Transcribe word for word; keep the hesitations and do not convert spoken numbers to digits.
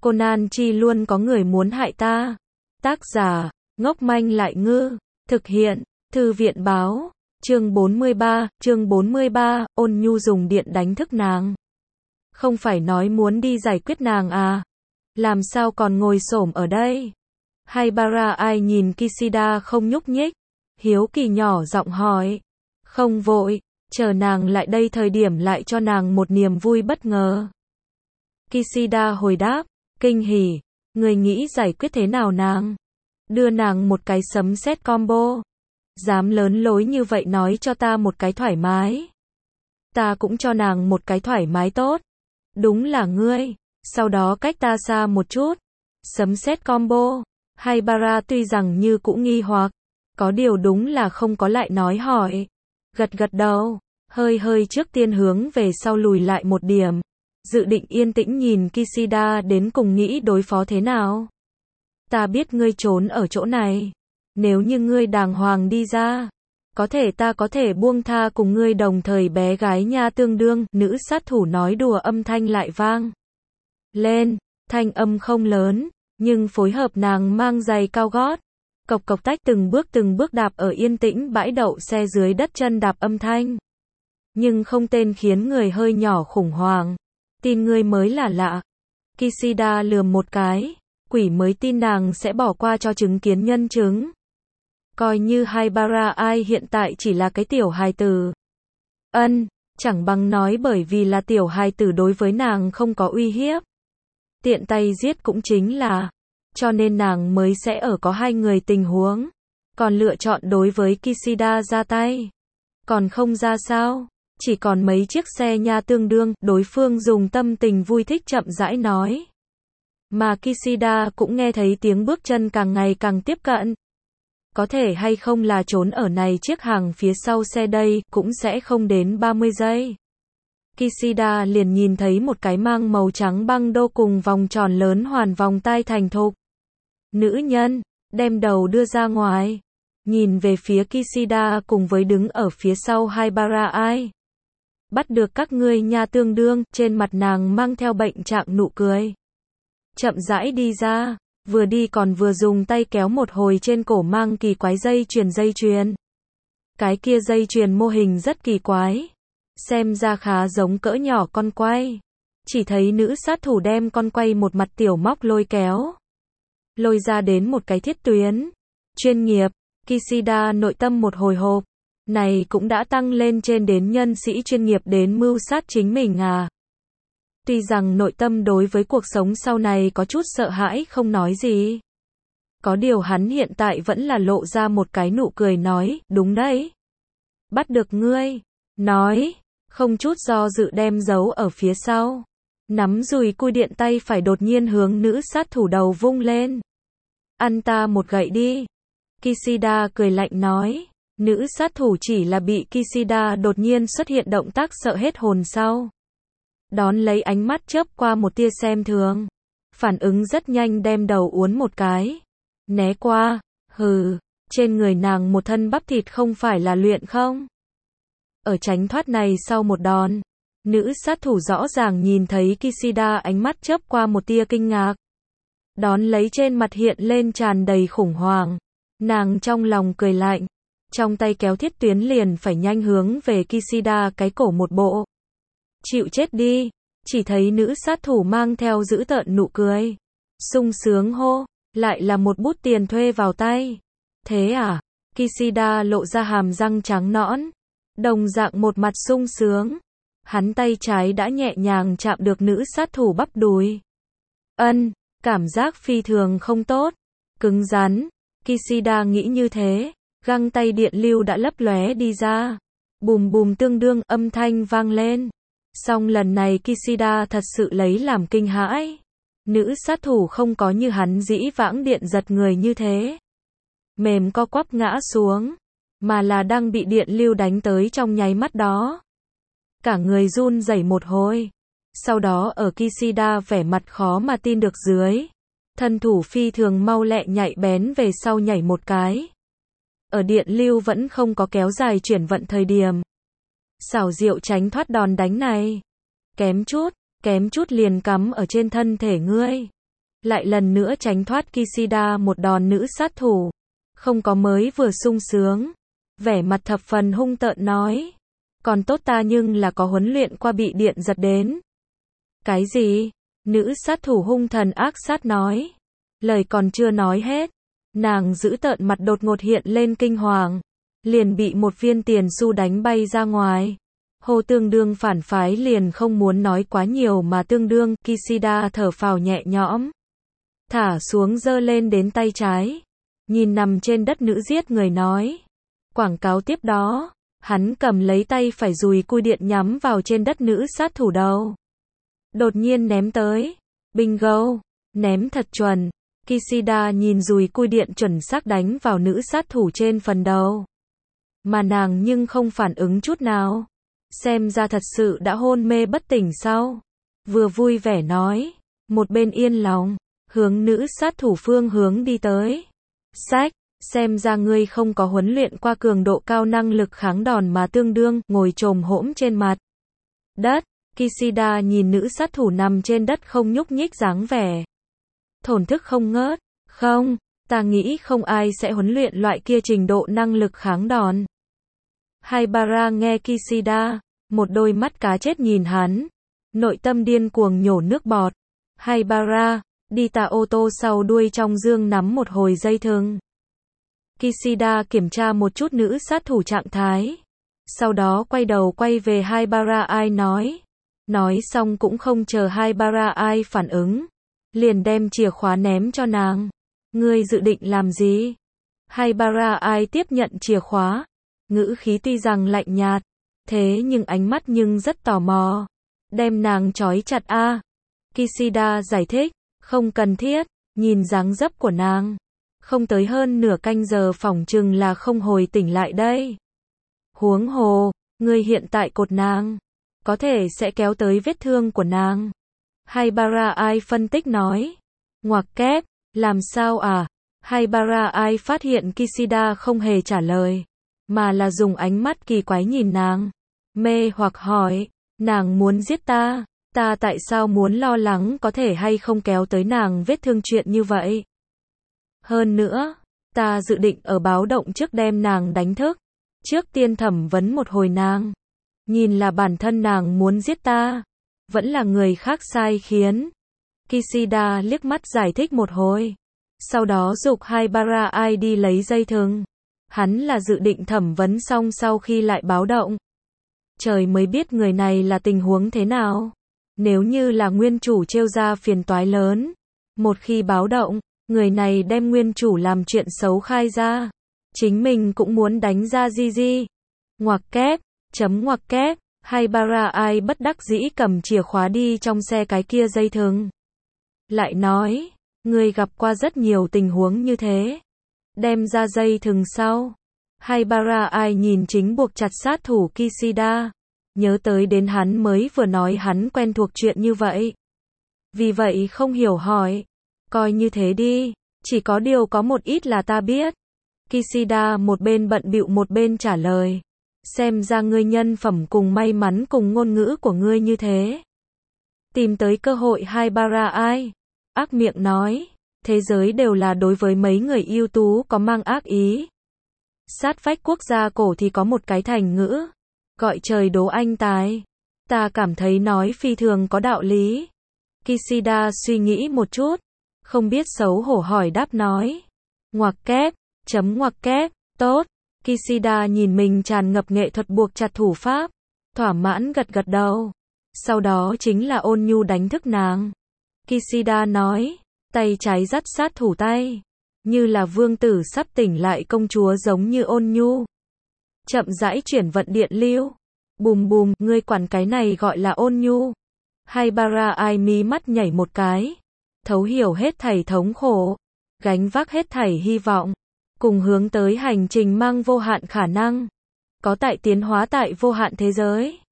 Conan chi luôn có người muốn hại ta. Tác giả, ngốc manh lại ngư. Thực hiện, Thư viện báo. Chương bốn mươi ba, chương bốn mươi ba, Ôn Nhu dùng điện đánh thức nàng. Không phải nói muốn đi giải quyết nàng à? Làm sao còn ngồi xổm ở đây? Haibara ai nhìn Kishida không nhúc nhích, hiếu kỳ nhỏ giọng hỏi. Không vội, chờ nàng lại đây thời điểm lại cho nàng một niềm vui bất ngờ. Kishida hồi đáp, kinh hỉ, người nghĩ giải quyết thế nào nàng? Đưa nàng một cái sấm sét combo. Dám lớn lối như vậy nói cho ta một cái thoải mái. Ta cũng cho nàng một cái thoải mái tốt. Đúng là ngươi, sau đó cách ta xa một chút. Sấm sét combo. Haibara tuy rằng như cũng nghi hoặc, có điều đúng là không có lại nói hỏi. Gật gật đầu, hơi hơi trước tiên hướng về sau lùi lại một điểm. Dự định yên tĩnh nhìn Kishida đến cùng nghĩ đối phó thế nào. Ta biết ngươi trốn ở chỗ này. Nếu như ngươi đàng hoàng đi ra, có thể ta có thể buông tha cùng ngươi đồng thời bé gái nha tương đương. Nữ sát thủ nói đùa âm thanh lại vang lên, thanh âm không lớn, nhưng phối hợp nàng mang giày cao gót. Cộc cộc tách từng bước từng bước đạp ở yên tĩnh bãi đậu xe dưới đất chân đạp âm thanh. Nhưng không tên khiến người hơi nhỏ khủng hoảng. Tin ngươi mới là lạ. Kishida lườm một cái, quỷ mới tin nàng sẽ bỏ qua cho chứng kiến nhân chứng. Coi như Haibara ai hiện tại chỉ là cái tiểu hài tử. Ân, chẳng bằng nói bởi vì là tiểu hài tử đối với nàng không có uy hiếp. Tiện tay giết cũng chính là, cho nên nàng mới sẽ ở có hai người tình huống. Còn lựa chọn đối với Kishida ra tay. Còn không ra sao? Chỉ còn mấy chiếc xe nha tương đương, đối phương dùng tâm tình vui thích chậm rãi nói. Mà Kishida cũng nghe thấy tiếng bước chân càng ngày càng tiếp cận. Có thể hay không là trốn ở này chiếc hàng phía sau xe đây, cũng sẽ không đến ba mươi giây. Kishida liền nhìn thấy một cái mang màu trắng băng đô cùng vòng tròn lớn hoàn vòng tai thành thục. Nữ nhân, đem đầu đưa ra ngoài. Nhìn về phía Kishida cùng với đứng ở phía sau Haibara ai. Bắt được các ngươi nha tương đương, trên mặt nàng mang theo bệnh trạng nụ cười. Chậm rãi đi ra, vừa đi còn vừa dùng tay kéo một hồi trên cổ mang kỳ quái dây chuyền dây chuyền. Cái kia dây chuyền mô hình rất kỳ quái. Xem ra khá giống cỡ nhỏ con quay. Chỉ thấy nữ sát thủ đem con quay một mặt tiểu móc lôi kéo. Lôi ra đến một cái thiết tuyến. Chuyên nghiệp, Kishida nội tâm một hồi hộp. Này cũng đã tăng lên trên đến nhân sĩ chuyên nghiệp đến mưu sát chính mình à. Tuy rằng nội tâm đối với cuộc sống sau này có chút sợ hãi không nói gì. Có điều hắn hiện tại vẫn là lộ ra một cái nụ cười nói, đúng đấy. Bắt được ngươi. Nói, không chút do dự đem giấu ở phía sau. Nắm dùi cui điện tay phải đột nhiên hướng nữ sát thủ đầu vung lên. Ăn ta một gậy đi. Kishida cười lạnh nói. Nữ sát thủ chỉ là bị Kishida đột nhiên xuất hiện động tác sợ hết hồn sau. Đón lấy ánh mắt chớp qua một tia xem thường. Phản ứng rất nhanh đem đầu uốn một cái. Né qua, hừ, trên người nàng một thân bắp thịt không phải là luyện không? Ở tránh thoát này sau một đòn, nữ sát thủ rõ ràng nhìn thấy Kishida ánh mắt chớp qua một tia kinh ngạc. Đón lấy trên mặt hiện lên tràn đầy khủng hoảng. Nàng trong lòng cười lạnh. Trong tay kéo thiết tuyến liền phải nhanh hướng về Kishida cái cổ một bộ. Chịu chết đi. Chỉ thấy nữ sát thủ mang theo dữ tợn nụ cười. Sung sướng hô. Lại là một bút tiền thuê vào tay. Thế à? Kishida lộ ra hàm răng trắng nõn. Đồng dạng một mặt sung sướng. Hắn tay trái đã nhẹ nhàng chạm được nữ sát thủ bắp đùi. Ân, cảm giác phi thường không tốt. Cứng rắn. Kishida nghĩ như thế. Găng tay điện lưu đã lấp lóe đi ra. Bùm bùm tương đương âm thanh vang lên. Song lần này Kishida thật sự lấy làm kinh hãi. Nữ sát thủ không có như hắn dĩ vãng điện giật người như thế. Mềm co quắp ngã xuống. Mà là đang bị điện lưu đánh tới trong nháy mắt đó. Cả người run rẩy một hồi. Sau đó ở Kishida vẻ mặt khó mà tin được dưới. Thân thủ phi thường mau lẹ nhạy bén về sau nhảy một cái. Ở điện lưu vẫn không có kéo dài chuyển vận thời điểm. Xảo diệu tránh thoát đòn đánh này. Kém chút, kém chút liền cắm ở trên thân thể ngươi. lại lần nữa tránh thoát Kishida một đòn nữ sát thủ. Không có mới vừa sung sướng. Vẻ mặt thập phần hung tợn nói. Còn tốt ta nhưng là có huấn luyện qua bị điện giật đến. Cái gì? Nữ sát thủ hung thần ác sát nói. Lời còn chưa nói hết. Nàng giữ tợn mặt đột ngột hiện lên kinh hoàng. Liền bị một viên tiền xu đánh bay ra ngoài. Hồ Tương Đương phản phái liền không muốn nói quá nhiều mà tương đương. Kishida thở phào nhẹ nhõm. Thả xuống giơ lên đến tay trái. Nhìn nằm trên đất nữ giết người nói. Quảng cáo tiếp đó. Hắn cầm lấy tay phải dùi cui điện nhắm vào trên đất nữ sát thủ đầu. Đột nhiên ném tới. Bingo. Ném thật chuẩn. Kishida nhìn dùi cui điện chuẩn xác đánh vào nữ sát thủ trên phần đầu. Mà nàng nhưng không phản ứng chút nào. Xem ra thật sự đã hôn mê bất tỉnh sau. Vừa vui vẻ nói. Một bên yên lòng. Hướng nữ sát thủ phương hướng đi tới. Sách. Xem ra ngươi không có huấn luyện qua cường độ cao năng lực kháng đòn mà tương đương. Ngồi chồm hỗn trên mặt đất. Kishida nhìn nữ sát thủ nằm trên đất không nhúc nhích dáng vẻ. Thổn thức không ngớt. Không, ta nghĩ không ai sẽ huấn luyện loại kia trình độ năng lực kháng đòn. Haibara nghe Kishida, một đôi mắt cá chết nhìn hắn. Nội tâm điên cuồng nhổ nước bọt. Haibara, đi tà ô tô sau đuôi trong dương nắm một hồi dây thừng. Kishida kiểm tra một chút nữ sát thủ trạng thái. Sau đó quay đầu quay về Haibara ai nói. Nói xong cũng không chờ Haibara ai phản ứng. Liền đem chìa khóa ném cho nàng. Ngươi dự định làm gì? Haibara ai tiếp nhận chìa khóa. Ngữ khí tuy rằng lạnh nhạt. Thế nhưng ánh mắt nhưng rất tò mò. Đem nàng trói chặt a. À. Kishida giải thích. Không cần thiết. Nhìn dáng dấp của nàng. Không tới hơn nửa canh giờ phỏng chừng là không hồi tỉnh lại đây. Huống hồ. Ngươi hiện tại cột nàng. Có thể sẽ kéo tới vết thương của nàng. Haibara ai phân tích nói. Ngoặc kép, làm sao à? Haibara ai phát hiện Kishida không hề trả lời. Mà là dùng ánh mắt kỳ quái nhìn nàng. Mê hoặc hỏi. Nàng muốn giết ta. Ta tại sao muốn lo lắng có thể hay không kéo tới nàng vết thương chuyện như vậy? Hơn nữa, ta dự định ở báo động trước đem nàng đánh thức. Trước tiên thẩm vấn một hồi nàng. Nhìn là bản thân nàng muốn giết ta. Vẫn là người khác sai khiến. Kishida liếc mắt giải thích một hồi. Sau đó giục Haibara ai đi lấy dây thừng. Hắn là dự định thẩm vấn xong sau khi lại báo động. Trời mới biết người này là tình huống thế nào. Nếu như là nguyên chủ trêu ra phiền toái lớn. Một khi báo động, người này đem nguyên chủ làm chuyện xấu khai ra. Chính mình cũng muốn đánh ra di di. Ngoặc kép, chấm ngoặc kép. Haibara ai bất đắc dĩ cầm chìa khóa đi trong xe cái kia dây thừng. Lại nói, người gặp qua rất nhiều tình huống như thế. Đem ra dây thừng sau. Haibara ai nhìn chính buộc chặt sát thủ Kishida. Nhớ tới đến hắn mới vừa nói hắn quen thuộc chuyện như vậy. Vì vậy không hiểu hỏi. Coi như thế đi. Chỉ có điều có một ít là ta biết. Kishida một bên bận bịu một bên trả lời. Xem ra ngươi nhân phẩm cùng may mắn cùng ngôn ngữ của ngươi như thế. Tìm tới cơ hội Haibara ai. Ác miệng nói. Thế giới đều là đối với mấy người ưu tú có mang ác ý. Sát vách quốc gia cổ thì có một cái thành ngữ. Gọi trời đố anh tài. Ta cảm thấy nói phi thường có đạo lý. Kishida suy nghĩ một chút. Không biết xấu hổ hỏi đáp nói. Ngoặc kép, chấm ngoặc kép, tốt. Kishida nhìn mình tràn ngập nghệ thuật buộc chặt thủ pháp. Thỏa mãn gật gật đầu. Sau đó chính là ôn nhu đánh thức nàng. Kishida nói. Tay trái dắt sát thủ tay. Như là vương tử sắp tỉnh lại công chúa giống như ôn nhu. Chậm rãi chuyển vận điện lưu. Bùm bùm, ngươi quản cái này gọi là ôn nhu. Haibara ai mí mắt nhảy một cái. Thấu hiểu hết thảy thống khổ. Gánh vác hết thảy hy vọng. Cùng hướng tới hành trình mang vô hạn khả năng. Có tại tiến hóa tại vô hạn thế giới.